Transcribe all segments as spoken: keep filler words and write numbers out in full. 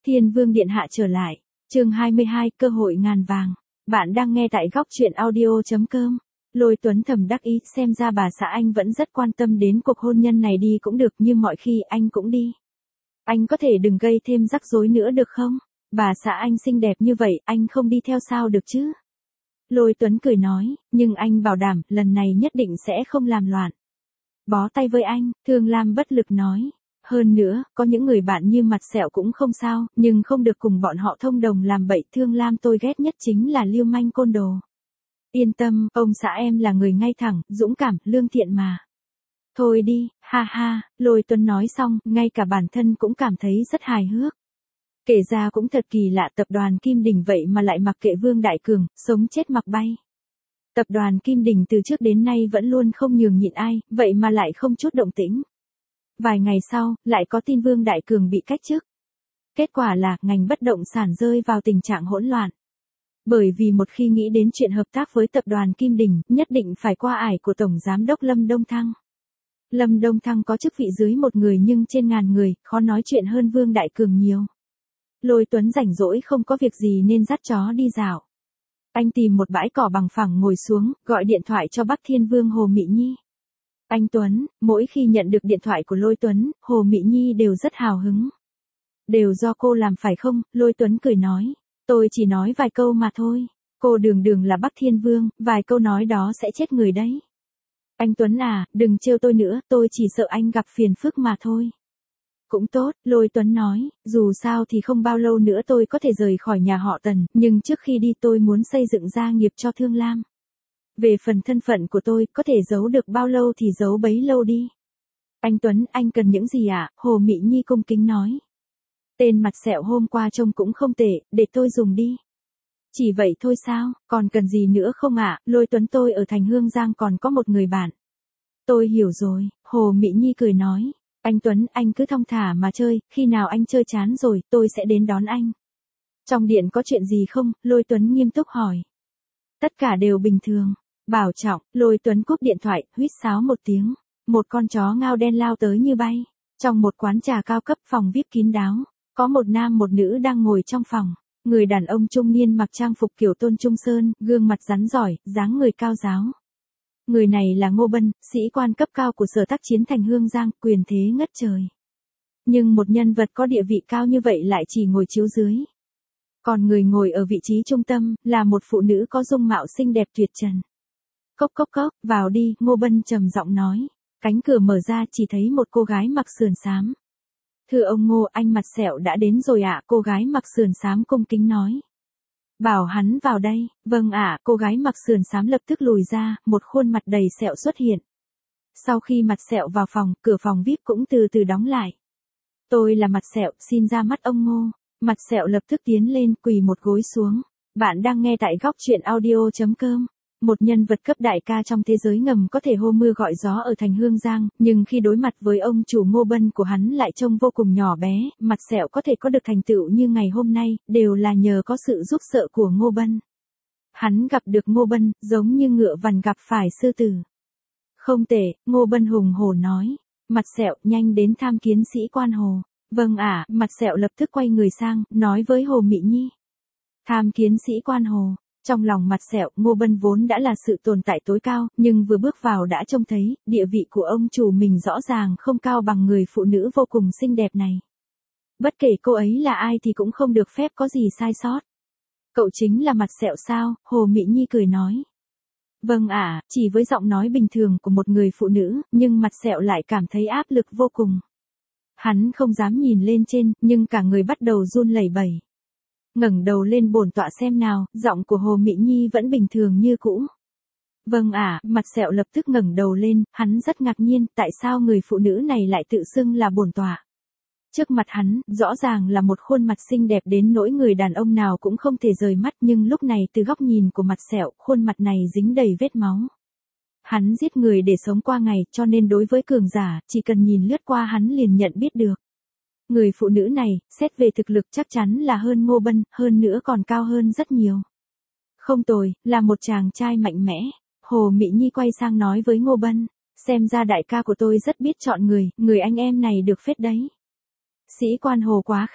Thiên Vương điện hạ trở lại. Chương hai mươi hai, cơ hội ngàn vàng. Bạn đang nghe tại góc truyện audio chấm com. Lôi Tuấn thầm đắc ý, xem ra bà xã anh vẫn rất quan tâm đến cuộc hôn nhân này, đi cũng được, như mọi khi anh cũng đi. Anh có thể đừng gây thêm rắc rối nữa được không? Bà xã anh xinh đẹp như vậy, anh không đi theo sao được chứ? Lôi Tuấn cười nói, nhưng anh bảo đảm, lần này nhất định sẽ không làm loạn. Bó tay với anh, Thương Lam bất lực nói. Hơn nữa, có những người bạn như Mặt Sẹo cũng không sao, nhưng không được cùng bọn họ thông đồng làm bậy. Thương Lam tôi ghét nhất chính là lưu manh côn đồ. Yên tâm, ông xã em là người ngay thẳng, dũng cảm, lương thiện mà. Thôi đi, ha ha, Lôi Tuấn nói xong, ngay cả bản thân cũng cảm thấy rất hài hước. Kể ra cũng thật kỳ lạ, tập đoàn Kim Đình vậy mà lại mặc kệ Vương Đại Cường, sống chết mặc bay. Tập đoàn Kim Đình từ trước đến nay vẫn luôn không nhường nhịn ai, vậy mà lại không chút động tĩnh. Vài ngày sau, lại có tin Vương Đại Cường bị cách chức. Kết quả là, ngành bất động sản rơi vào tình trạng hỗn loạn. Bởi vì một khi nghĩ đến chuyện hợp tác với tập đoàn Kim Đình, nhất định phải qua ải của Tổng Giám đốc Lâm Đông Thăng. Lâm Đông Thăng có chức vị dưới một người nhưng trên ngàn người, khó nói chuyện hơn Vương Đại Cường nhiều. Lôi Tuấn rảnh rỗi không có việc gì nên dắt chó đi dạo. Anh tìm một bãi cỏ bằng phẳng ngồi xuống, gọi điện thoại cho Bắc Thiên Vương Hồ Mị Nhi. Anh Tuấn, mỗi khi nhận được điện thoại của Lôi Tuấn, Hồ Mị Nhi đều rất hào hứng. Đều do cô làm phải không? Lôi Tuấn cười nói. Tôi chỉ nói vài câu mà thôi. Cô đường đường là Bắc Thiên Vương, vài câu nói đó sẽ chết người đấy. Anh Tuấn à, đừng trêu tôi nữa, tôi chỉ sợ anh gặp phiền phức mà thôi. Cũng tốt, Lôi Tuấn nói, dù sao thì không bao lâu nữa tôi có thể rời khỏi nhà họ Tần, nhưng trước khi đi tôi muốn xây dựng gia nghiệp cho Thương Lam. Về phần thân phận của tôi, có thể giấu được bao lâu thì giấu bấy lâu đi. Anh Tuấn, anh cần những gì ạ? À? Hồ Mị Nhi cung kính nói. Tên Mặt Sẹo hôm qua trông cũng không tệ, để tôi dùng đi. Chỉ vậy thôi sao, còn cần gì nữa không ạ? À? Lôi Tuấn, tôi ở thành Hương Giang còn có một người bạn. Tôi hiểu rồi, Hồ Mị Nhi cười nói. Anh Tuấn, anh cứ thong thả mà chơi, khi nào anh chơi chán rồi, tôi sẽ đến đón anh. Trong điện có chuyện gì không? Lôi Tuấn nghiêm túc hỏi. Tất cả đều bình thường. Bảo trọng, Lôi Tuấn cúp điện thoại, huýt sáo một tiếng. Một con chó ngao đen lao tới như bay. Trong một quán trà cao cấp, phòng vi ai pi kín đáo, có một nam một nữ đang ngồi trong phòng. Người đàn ông trung niên mặc trang phục kiểu Tôn Trung Sơn, gương mặt rắn giỏi, dáng người cao giáo. Người này là Ngô Bân, sĩ quan cấp cao của Sở Tác Chiến thành Hương Giang, quyền thế ngất trời. Nhưng một nhân vật có địa vị cao như vậy lại chỉ ngồi chiếu dưới. Còn người ngồi ở vị trí trung tâm, là một phụ nữ có dung mạo xinh đẹp tuyệt trần. Cốc cốc cốc, vào đi, Ngô Bân trầm giọng nói. Cánh cửa mở ra, chỉ thấy một cô gái mặc sườn xám. Thưa ông Ngô, anh Mặt Sẹo đã đến rồi ạ, à? Cô gái mặc sườn xám cung kính nói. Bảo hắn vào đây. Vâng ạ, à, cô gái mặc sườn xám lập tức lùi ra, một khuôn mặt đầy sẹo xuất hiện. Sau khi Mặt Sẹo vào phòng, cửa phòng vi ai pi cũng từ từ đóng lại. Tôi là Mặt Sẹo, xin ra mắt ông Ngô. Mặt Sẹo lập tức tiến lên, quỳ một gối xuống. Bạn đang nghe tại góc truyện audio chấm com. Một nhân vật cấp đại ca trong thế giới ngầm có thể hô mưa gọi gió ở thành Hương Giang, nhưng khi đối mặt với ông chủ Ngô Bân của hắn lại trông vô cùng nhỏ bé. Mặt Sẹo có thể có được thành tựu như ngày hôm nay, đều là nhờ có sự giúp sợ của Ngô Bân. Hắn gặp được Ngô Bân, giống như ngựa vằn gặp phải sư tử. Không tệ, Ngô Bân hùng hổ nói. Mặt Sẹo, nhanh đến tham kiến sĩ quan Hồ. Vâng ạ, à, Mặt Sẹo lập tức quay người sang, nói với Hồ Mị Nhi. Tham kiến sĩ quan Hồ. Trong lòng Mặt Sẹo, Ngô Bân vốn đã là sự tồn tại tối cao, nhưng vừa bước vào đã trông thấy, địa vị của ông chủ mình rõ ràng không cao bằng người phụ nữ vô cùng xinh đẹp này. Bất kể cô ấy là ai thì cũng không được phép có gì sai sót. Cậu chính là Mặt Sẹo sao? Hồ Mị Nhi cười nói. Vâng ạ, à, chỉ với giọng nói bình thường của một người phụ nữ, nhưng Mặt Sẹo lại cảm thấy áp lực vô cùng. Hắn không dám nhìn lên trên, nhưng cả người bắt đầu run lẩy bẩy. Ngẩng đầu lên bổn tọa xem nào, giọng của Hồ Mị Nhi vẫn bình thường như cũ. Vâng ạ, à, Mặt Sẹo lập tức ngẩng đầu lên, hắn rất ngạc nhiên, tại sao người phụ nữ này lại tự xưng là bổn tọa. Trước mặt hắn, rõ ràng là một khuôn mặt xinh đẹp đến nỗi người đàn ông nào cũng không thể rời mắt, nhưng lúc này từ góc nhìn của Mặt Sẹo, khuôn mặt này dính đầy vết máu. Hắn giết người để sống qua ngày, cho nên đối với cường giả, chỉ cần nhìn lướt qua hắn liền nhận biết được. Người phụ nữ này, xét về thực lực chắc chắn là hơn Ngô Bân, hơn nữa còn cao hơn rất nhiều. Không tồi, là một chàng trai mạnh mẽ. Hồ Mị Nhi quay sang nói với Ngô Bân. Xem ra đại ca của tôi rất biết chọn người, người anh em này được phết đấy. Sĩ quan Hồ quá khen.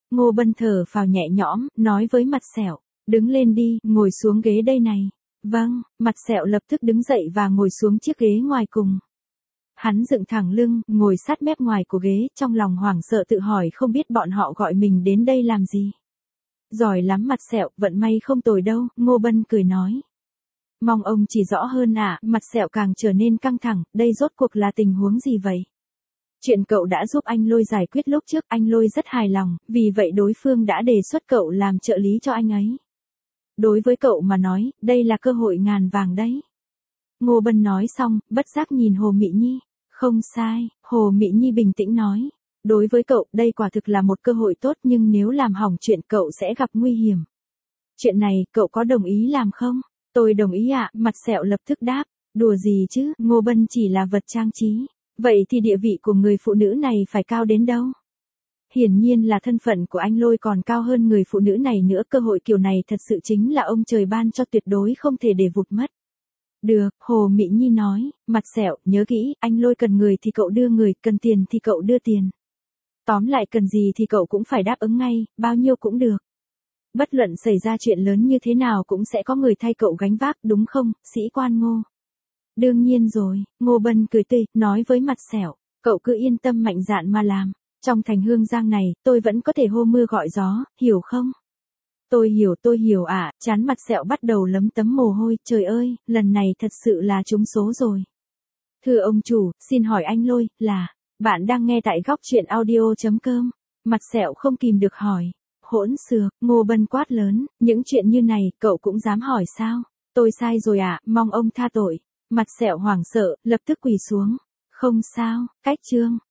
Ngô Bân thở phào nhẹ nhõm, nói với Mặt Sẹo, đứng lên đi, ngồi xuống ghế đây này. Vâng, Mặt Sẹo lập tức đứng dậy và ngồi xuống chiếc ghế ngoài cùng. Hắn dựng thẳng lưng, ngồi sát mép ngoài của ghế, trong lòng hoảng sợ tự hỏi không biết bọn họ gọi mình đến đây làm gì. Giỏi lắm Mặt Sẹo, vận may không tồi đâu, Ngô Bân cười nói. Mong ông chỉ rõ hơn ạ, à, Mặt Sẹo càng trở nên căng thẳng, đây rốt cuộc là tình huống gì vậy? Chuyện cậu đã giúp anh Lôi giải quyết lúc trước, anh Lôi rất hài lòng, vì vậy đối phương đã đề xuất cậu làm trợ lý cho anh ấy. Đối với cậu mà nói, đây là cơ hội ngàn vàng đấy. Ngô Bân nói xong, bất giác nhìn Hồ Mị Nhi. Không sai, Hồ Mị Nhi bình tĩnh nói. Đối với cậu, đây quả thực là một cơ hội tốt nhưng nếu làm hỏng chuyện cậu sẽ gặp nguy hiểm. Chuyện này, cậu có đồng ý làm không? Tôi đồng ý ạ, à, Mặt Sẹo lập tức đáp. Đùa gì chứ, Ngô Bân chỉ là vật trang trí. Vậy thì địa vị của người phụ nữ này phải cao đến đâu? Hiển nhiên là thân phận của anh Lôi còn cao hơn người phụ nữ này nữa, cơ hội kiểu này thật sự chính là ông trời ban cho, tuyệt đối không thể để vụt mất. Được, Hồ Mị Nhi nói, Mặt Sẹo, nhớ kỹ, anh Lôi cần người thì cậu đưa người, cần tiền thì cậu đưa tiền. Tóm lại cần gì thì cậu cũng phải đáp ứng ngay, bao nhiêu cũng được. Bất luận xảy ra chuyện lớn như thế nào cũng sẽ có người thay cậu gánh vác, đúng không, sĩ quan Ngô? Đương nhiên rồi, Ngô Bân cười tươi, nói với Mặt Sẹo, cậu cứ yên tâm mạnh dạn mà làm. Trong thành Hương Giang này, tôi vẫn có thể hô mưa gọi gió, hiểu không? Tôi hiểu tôi hiểu ạ, à, chán Mặt Sẹo bắt đầu lấm tấm mồ hôi, trời ơi, lần này thật sự là trúng số rồi. Thưa ông chủ, xin hỏi anh Lôi, là, bạn đang nghe tại góc truyện audio.com. Mặt Sẹo không kìm được hỏi. Hỗn xược, Ngô Bân quát lớn, những chuyện như này, cậu cũng dám hỏi sao? Tôi sai rồi ạ, à, mong ông tha tội. Mặt Sẹo hoảng sợ, lập tức quỳ xuống. Không sao, cách chương.